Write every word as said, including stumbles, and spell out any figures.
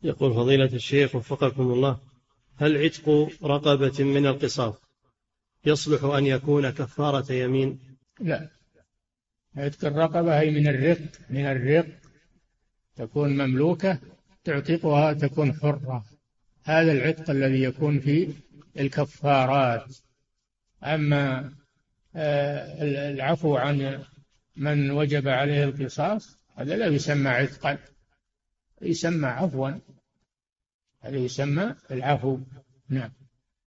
يقول فضيلة الشيخ وفقكم الله، هل عتق رقبة من القصاص يصلح أن يكون كفارة يمين؟ لا، عتق الرقبة هي من الرق، من الرق تكون مملوكة تعتقها تكون حرة، هذا العتق الذي يكون في الكفارات. أما العفو عن من وجب عليه القصاص هذا لا يسمى عتقا، يسمى عفوا، هذا يسمى العفو. نعم.